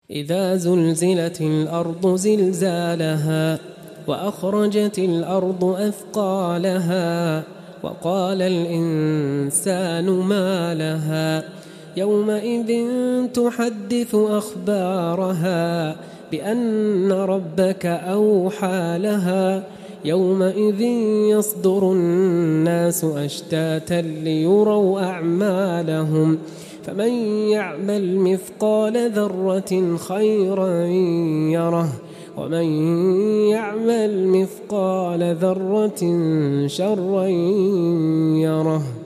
إذا زلزلت الأرض زلزالها وأخرجت الأرض أثقالها وقال الإنسان ما لها يومئذ تحدث أخبارها بأن ربك أوحى لها يومئذ يصدر الناس أشتاتا ليروا أعمالهم فمن يعمل مثقال ذرة خيرا يره ومن يعمل مثقال ذرة شرا يره.